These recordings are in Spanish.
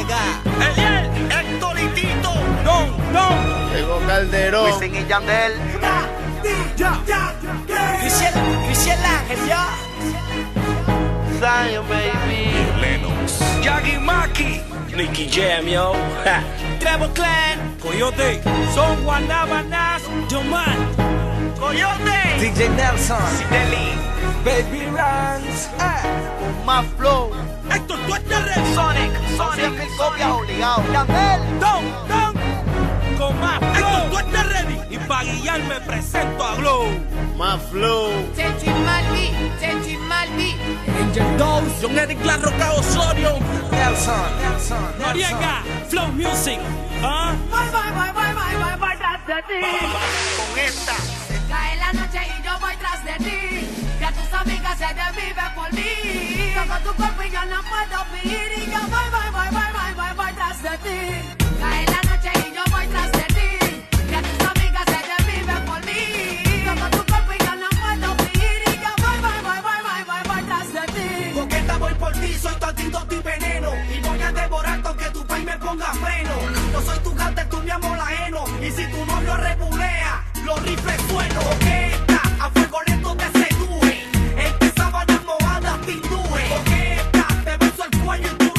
Vega, Eliel, Héctor y Tito, Don, Llegó Calderón. Wisin y Yandel, Cristian Ángel, ya. Zion, baby. Lennox, Yagi Maki, Nicky Jam, yo. Trevor Clan, Coyote, Son Guanabanas, Joman, Coyote, DJ Nelson, Deli, Baby Runs, Más flow. Héctor, tú estás ready. Sonic, Siempre copias obligado. Yandel. Don, con más flow. Héctor, tú estás ready. Y pa' guiar me presento a Glow. Más flow. Chechi Malvi, Angel Dose, John Eric La Roca Osorio, Nelson, Noriega, Flow Music. ¿Ah? voy tras de ti. Con esta. Cae la noche y yo voy tras de ti. Que tus amigas se desviven por mí. Toco tu cuerpo y yo no puedo vivir. Y yo voy tras de ti. Cae la noche y yo voy tras de ti. Que tus amigas se desviven por mí. Toco tu cuerpo y yo no puedo vivir. Y yo voy tras de ti. Coqueta voy por ti, soy tu antídoto y veneno. Y voy a devorarte aunque tu país me ponga freno. No soy tu gante, tú mi amor ajeno. Y si tu novio rebulea, los rifles sueno. Coqueta, a fuego lento te seduje. En tus sábanas mojadas te induje. Coqueta, te beso el cuello y tu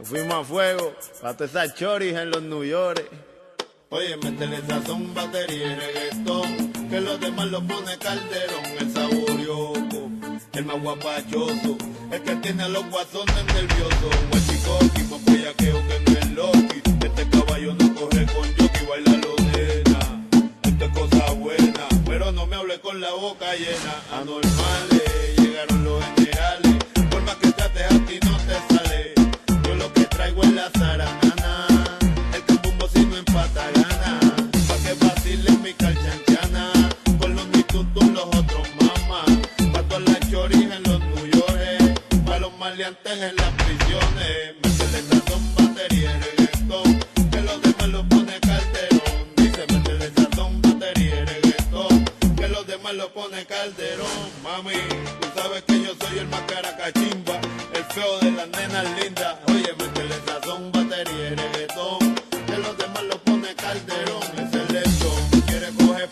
fuimos a fuego, para todas esas choris en los New York. Oye, métele sazón, batería y reggaetón, que los demás lo pone Calderón, el saborioco, el más guapachoso, el que tiene a los guasones nerviosos, guachicoqui, más bellaqueo que no es Loki, este caballo no corre con jockey, baila lo nena, esto es cosa buena, pero no me hable con la boca llena, anormales, llegaron los generales, por más que trates a ti no te sale, yo lo que traigo es la zaranana, el cambumbo si no empata gana, pa' que vacilen mi calchanchana, con los mitutos los otros mamás, pa' todas las choris en los New York, pa' los maleantes en las prisiones, métele sazón, batería y reggaetón, que los demás lo pone Calderón, dice métele sazón, batería y reggaetón, que los demás lo pone Calderón, mami, tú sabes que yo soy el más caracachimba, el feo de las nenas lindas, oye, métele sazón, batería y reggaetón, que los demás lo pone Calderón, es el lechón, quiere coger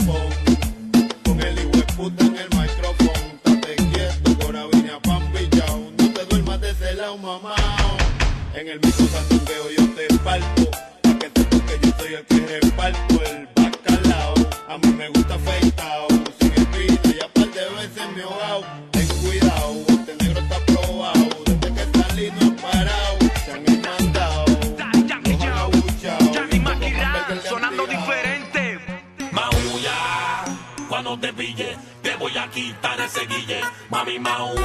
con el hijo de puta en el micrófono, estate quieto, corabina, pan bichao, no te duermas de ese lado, mamá, en el micro sandungueo yo te parto, pa' que sepas que yo soy el que reparto, el bacalao, a mí me gusta afeitao, sin espina, ya par de veces me he ahogado, ten cuidado, este negro está probado, desde que salí no he parado, se han mandado, los han abuchao, sonando diferente. Maulla, cuando te pille, te voy a quitar ese guille. Mami,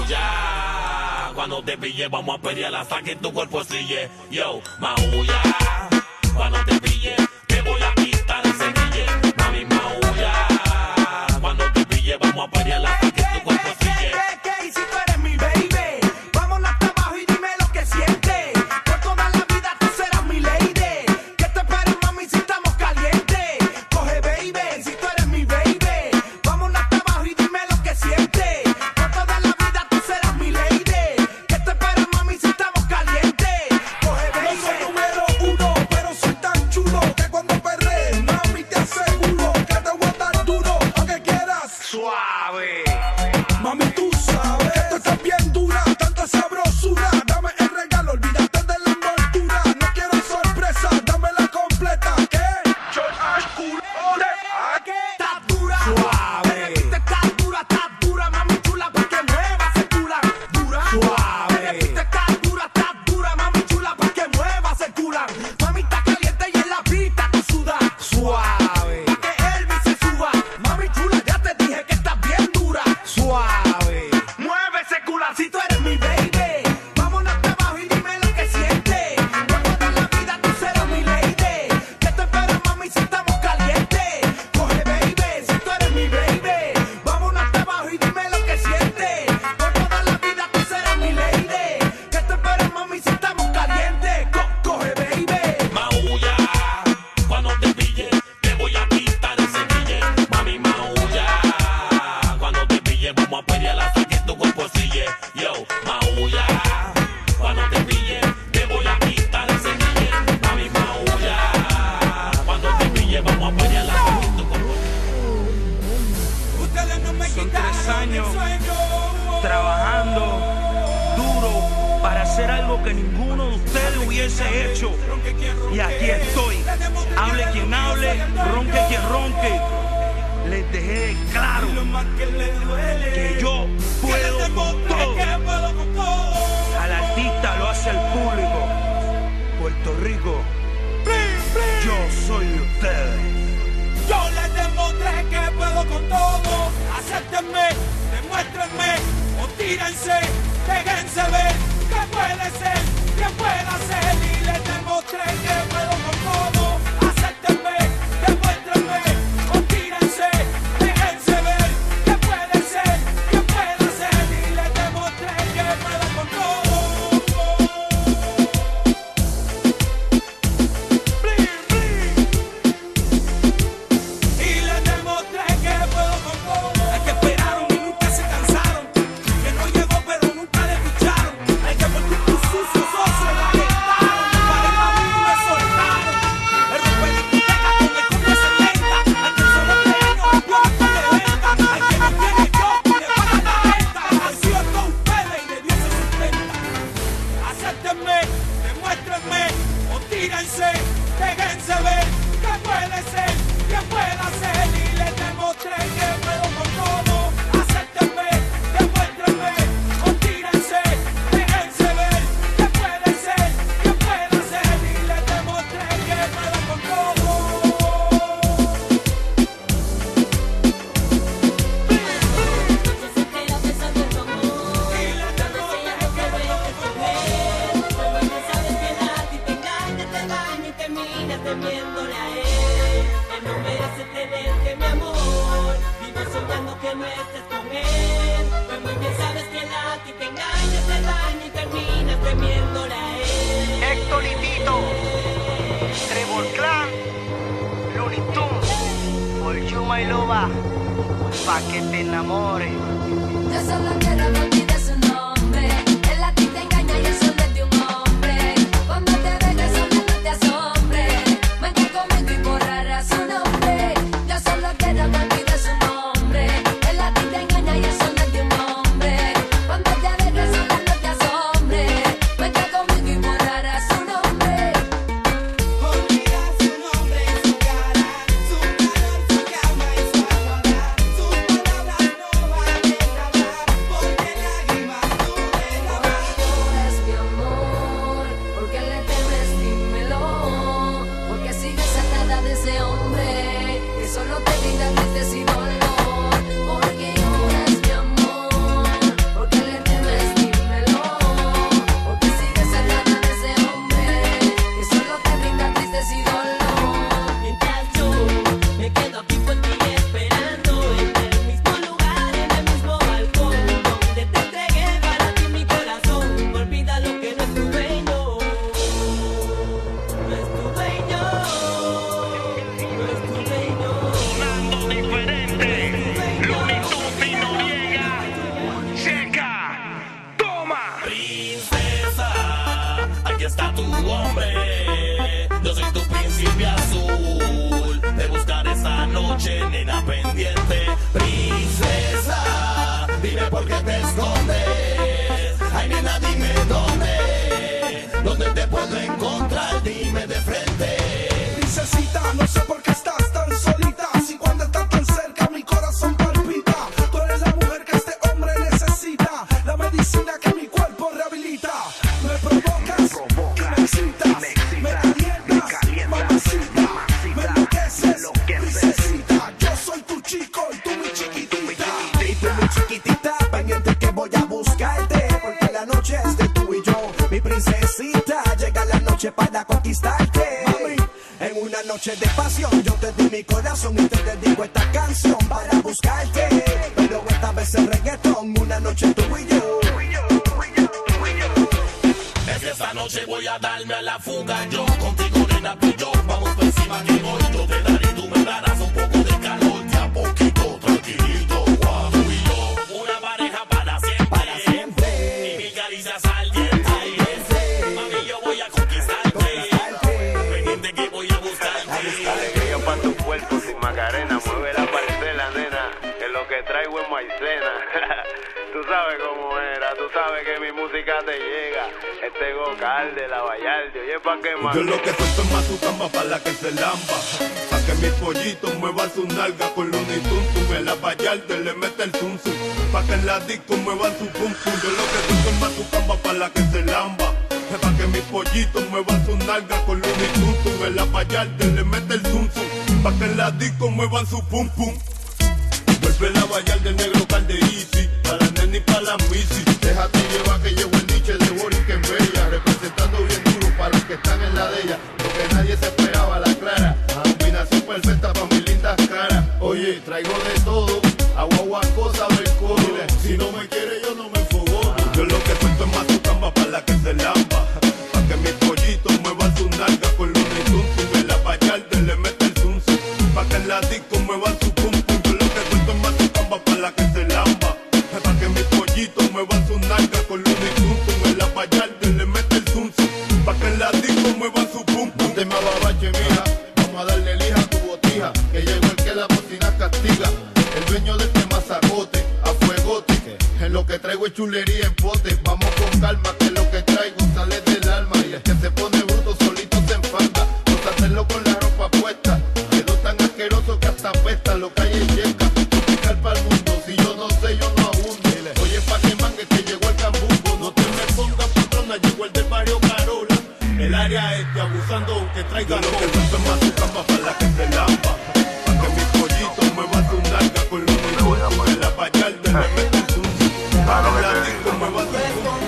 maulla, cuando te pille, vamos a pelear hasta que tu cuerpo sille. Yo, maulla, cuando te pille, te voy a quitar ese guille. Mami, maulla, cuando te pille, vamos a pelear hasta que tu cuerpo sille. Y si tú eres mi baby, vámonos hasta abajo y dime lo que sientes. Por toda la vida tú serás mi lady. Que te esperes, mami, si estamos calientes. Coge, baby, si tú eres mi baby, vámonos hasta abajo y dime lo que sientes. Por toda la vida tú serás mi lady. Que te esperes, mami, si estamos calientes. Coge, baby. No soy número uno, pero soy tan chulo que cuando perree, mami, te aseguro que te voy a dar duro, aunque quieras. Suave. Mami, tú sabes que tú estás bien dura, tanta sabrosura. Dame el regalo, olvídate de la envoltura. No quiero sorpresa, dámela completa. ¿Qué? Estás dura, Suave. estás dura, mami chula, pa' que muevas el cula. Dura, Suave. estás dura, mami chula, pa' que muevas el cula. Mami está caliente y en la pista tú sudas. Suave. Pa' que Elvis se suba. Mami chula, ya te dije que estás bien dura. Suave. Mueve ese culacito, eres mi baby. Vámonos hasta abajo y dime lo que sientes. Por toda la vida tú serás mi lady. Que te esperas, mami, si estamos calientes. Coge, baby, si tú eres mi baby. Vámonos hasta abajo y dime lo que sientes. Por toda la vida tú serás mi lady. Que te esperas, mami, si estamos calientes. Coge, baby. Maulla, cuando te pille, te voy a quitar ese guille. Mami, maulla, cuando te pille, vamos a pelear hasta que tu cuerpo sille. Yo, maulla, cuando te pille, te voy a quitar ese guille. Mami, maulla, cuando te pille, vamos a pelear hasta que tu cuerpo sille. Ustedes no me Son 3 quitaron el años sueño. trabajando duro para hacer algo que ninguno de ustedes hubiese hecho. Y aquí estoy. Hable quien hable, ronque quien ronque. Les dejé claro que yo puedo con todo. Al artista lo hace el público. Puerto Rico, yo soy de ustedes. Yo les demostré que puedo con todo. Acéptenme, demuéstrenme o tírense, déjense ver que puede ser, que pueda ser. Y les demostré que puedo con todo. Acéptenme, demuéstrenme o tírense, déjense ver que puede ser, que pueda ser. Y les demostré que puedo con todo. Y les demostré que puedo con todo. Es que esperaron y nunca se cansaron. Que no llegó pero nunca le escucharon. Hay que por tu sucio socio la que tírense, déjense ver qué puede ser, qué puede hacer y les demostré que puedo con todo. Acéptenme, demuéstrenme, o tírense, déjense ver qué puede ser, qué puede hacer y les demostré que puedo con todo. Temiéndole a él, él no merece tenerte, mi amor. Vivo soñando que no estés con él, pues muy bien sabes que él a ti te engaña, te daña y terminas temiéndole a él. Héctor y Tito, Trevor Clan, Looney Tunes, por Yuma y Loba, pa' que te enamores. Yo solo quiero que olvides su nombre. Él a ti te engaña y eso no es de un hombre. Cuando te vengas solo no te asombres. Vente conmigo y borrarás su nombre. Yo solo quiero que olvides su nombre. Él a ti te engaña y eso no es de un hombre. Cuando te vengas solo no te asombres. Vente conmigo y borrarás su nombre. Olvida su nombre, su cara, su calor, su cama y su almohada. Sus palabras no valen nada, porque lágrimas tú derramas. Es mi amor, porque le temes, dímelo. Porque sigues atada de ese hombre que solo te brinda tristes y dolor. Porque lloras, mi amor, porque le temes, dímelo. Porque sigues atada de ese hombre que solo te brinda tristes y dolor. Mientras yo me quedo aquí por ti esperando en el mismo lugar, en el mismo balcón, donde te entregué para ti mi corazón. Olvida lo que no es tu dueño, no es tu dueño, no es tu dueño. Sonando diferente, Looney Tunes y Noriega, checa, toma. Princesa, aquí está tu hombre. Yo soy tu príncipe azul. Te buscaré esta noche, nena pendiente. Princesa, dime por qué te escondes. Ay, nena, dime dónde te puedo encontrar. Dime de frente. Princesita, no sé por qué estás tan solita. Si cuando estás tan cerca mi corazón palpita. Tú eres la mujer que este hombre necesita. La medicina que mi cuerpo rehabilita. Me provocas y me excitas. Me calientas, mamacita. Me enloqueces, princesita. Yo soy tu chico y tú mi chiquitita. Y tú mi chiquitita, pendiente que voy a buscarte. Porque la noche es de tú y yo, mi princesita. Llega la noche para conquistarte. Mami, en una noche de pasión yo te di mi corazón y te dedico esta canción para buscarte. Pero esta vez el reggaetón, una noche tú y yo. Es que esta noche voy a darme a la fuga. Yo contigo, nena, tú y yo. Vamos por encima que voy. Yo te daré, tú me darás un poco de calor. Ya poquito, tranquilito, guau. Tú y yo, una pareja para siempre. Para siempre. Y mi caricias al diente. Mami, yo voy a conquistarte. Pendiente que voy a buscarte. Alegría pa' tu cuerpo sin Macarena. Mueve la parcela, nena. Que lo que traigo es maicena. Tú sabes cómo era. Tú sabes que mi música te llega. Este Gocal de la Vallarde. Oye, pa' qué más. Yo lo que suelto es mazucamba pa' la que se lamba. Pa' que mis pollitos muevan su nalga con Looney Tunes. En la Vallarde le mete el zum zum. Pa' que en la disco muevan su pum pum. Yo lo que suelto es mazucamba pa' la que se lamba. Pa' que mis pollitos muevan su nalga con Looney Tunes. En la Vallarde le mete el zum zum. Pa' que en la disco muevan su pum pum. Vuelve la Vallarde negro cal de Easy. Pa' la nena y pa' la Missy. Déjate llevar que llegó el niche de Boris que es bella. Representando bien duro para los que están en la de ella. Lo que nadie se esperaba, la clara. Combinación perfecta pa' mis lindas caras. Oye, traigo de todo. Agua, cosa, alcohol. Si no me quiere yo no me enfogo. Yo lo que suelto es mazucamba pa' la que se lamba. Pa' que mis pollitos muevan su nalga con Looney Tunes. En la Vallarde le mete el zum zum. Pa' que en la disco muevan su pum pum. Yo lo que suelto es mazucamba pa' la que se lamba. Pa' que mis pollitos muevan su nalga con Looney Tunes. En la Vallarde le mete el zum zum. Pa' que en la disco muevan su pum pum. Te me ababache, mija. Vamos a darle lija a tu botija. Que llegó el que la cocina castiga. El dueño de este mazacote, a fuegote. En lo que traigo es chulería en pote. Vamos con calma que lo que traigo sale del alma. Y el que se pone bruto solito se enfada. abusando que traigan lo que suelto en Mazucamba para la que se lampa. Pa' que mis pollitos muevan su nalga con los minutos. En la payalde le meten su para la disco muevan su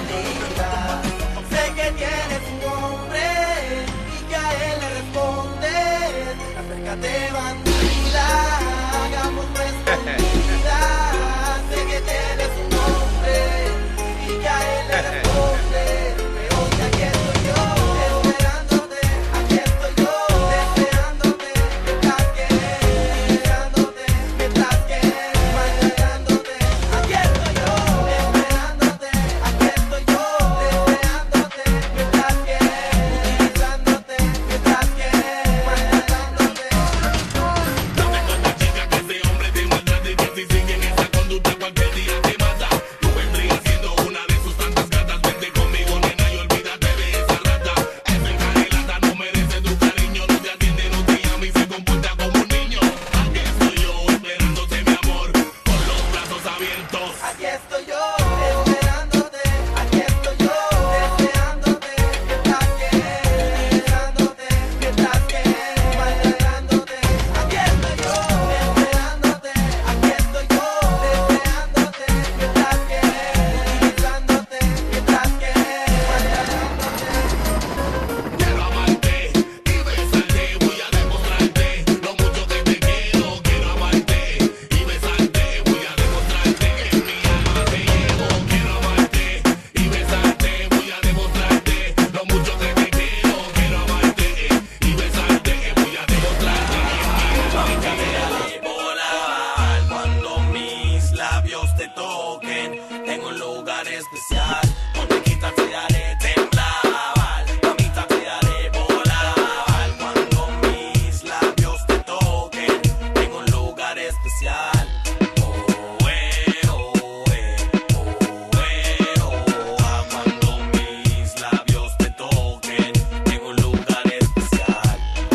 sé que tienes un hombre y que a él le respondes. Acércate, bandida, hagamos nuestra vida. Sé que tienes un hombre y que a él le respondes. Pero que aquí estoy yo, esperándote. Aquí estoy yo, deseándote. Mientras que, esperándote. Mientras que, maltratándote. Aquí estoy yo, esperándote. Aquí estoy yo, deseándote. Mientras que, utilizándote. Mientras que, maltratándote. Dame cuenta, chica, que ese hombre te maltrata y que si sigue en esa conducta cualquier día te mata. Tú vendrías siendo una de sus tantas gatas. Vente conmigo, nena, y olvídate de esa rata. Ese canelata no merece tu cariño. No te atiende, no te llama y se comporta como un niño. Aquí estoy yo, esperándote, mi amor, con los brazos abiertos. Aquí estoy yo, esperándote. Aquí estoy yo, deseándote. Mientras que, utilizándote. Mientras que, maltratándote. Aquí estoy yo, esperándote. Aquí estoy yo, deseándote. Mientras que, utilizándote. Mientras que, maltratándote. Quiero amarte y besarte, voy a demostrarte lo mucho que te quiero. Quiero amarte y besarte, voy a demostrarte que en mi alma te llevo. Quiero amarte y besarte, voy a demostrarte lo mucho que te quiero. Quiero amarte y besarte, voy a demostrarte que en mi alma te llevo. Volar cuando mis labios te toquen en un lugar especial. Muñequita te haré temblar, mamita te haré volar cuando mis labios te toquen en un lugar especial. Cuando mis labios te toquen en un lugar especial.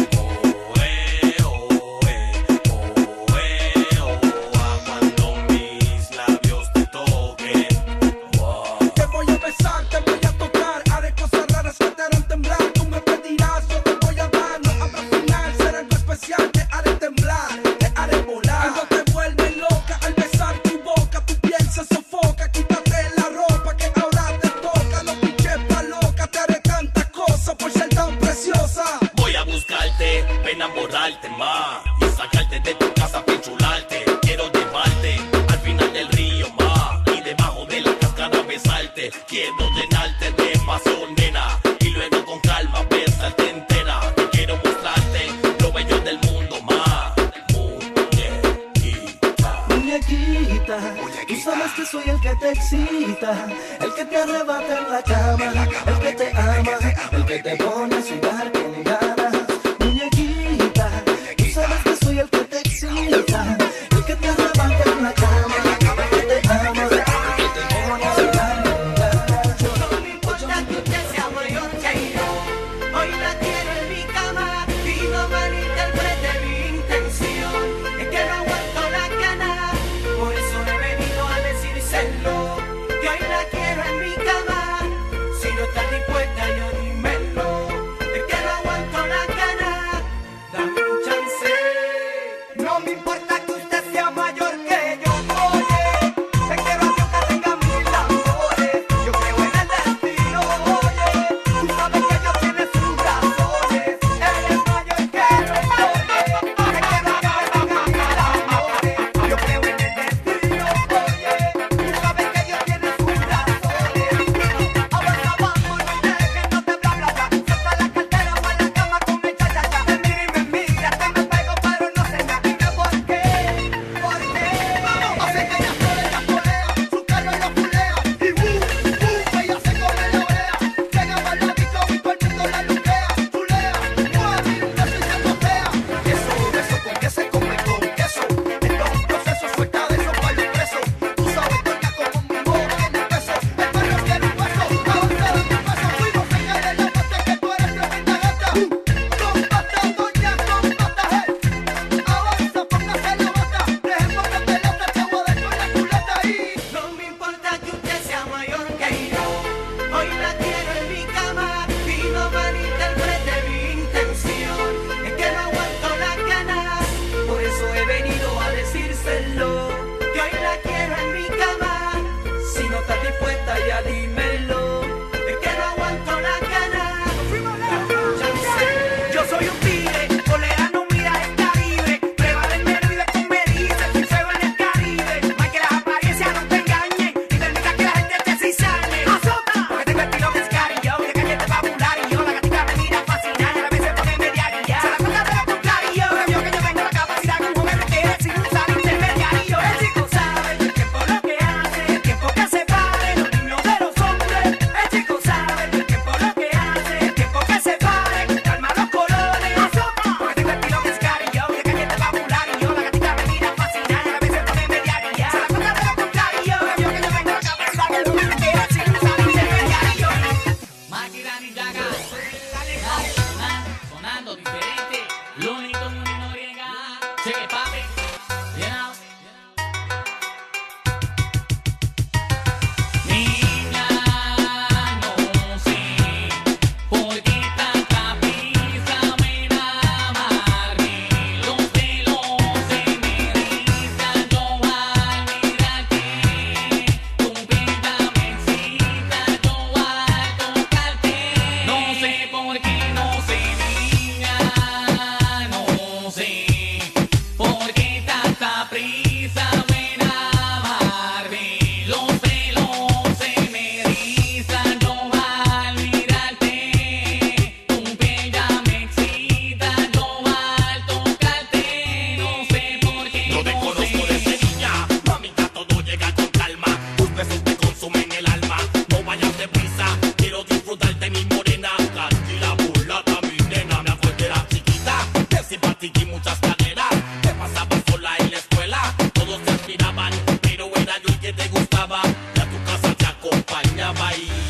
Cuando mis labios te toquen. Te voy a besar, te voy a tocar, haré cosas raras que te harán temblar. Tú me pedirás, yo te voy a dar. No habrá final, será algo especial, te haré temblar, te haré volar. Algo te vuelve loca al besar tu boca, tu piel se sofoca. Quítate la ropa que ahora te toca. No pinches pa' loca, te haré tantas cosas por ser tan preciosa. Voy a buscarte, pa' enamorarte más y sacarte de tu casa pa' enchularte. Quiero llevarte al final del río más y debajo de la cascada besarte. Quiero llenarte de pasión, nena, y luego con calma besarte entera. Te quiero mostrarte lo bello del mundo más. Muñequita, tú sabes que soy el que te excita, el que te arrebata en la cama, el que te ama, el que te pone a sudar con ganas. Muñequita, tú sabes que soy el que te excita, el que te arrebata en la cama, el que te ama, el que te pone a sudar con ganas. No me importa que usted sea mayor que yo, hoy la quiero en mi cama y no malinterprete mi intención. Es que no aguanto la gana, por eso he venido a decírselo, que hoy la quiero en mi cama. Si no estás dispuesta, yo dímelo. Es que no aguanto la gana, dame un chance. No me importa que Bahía.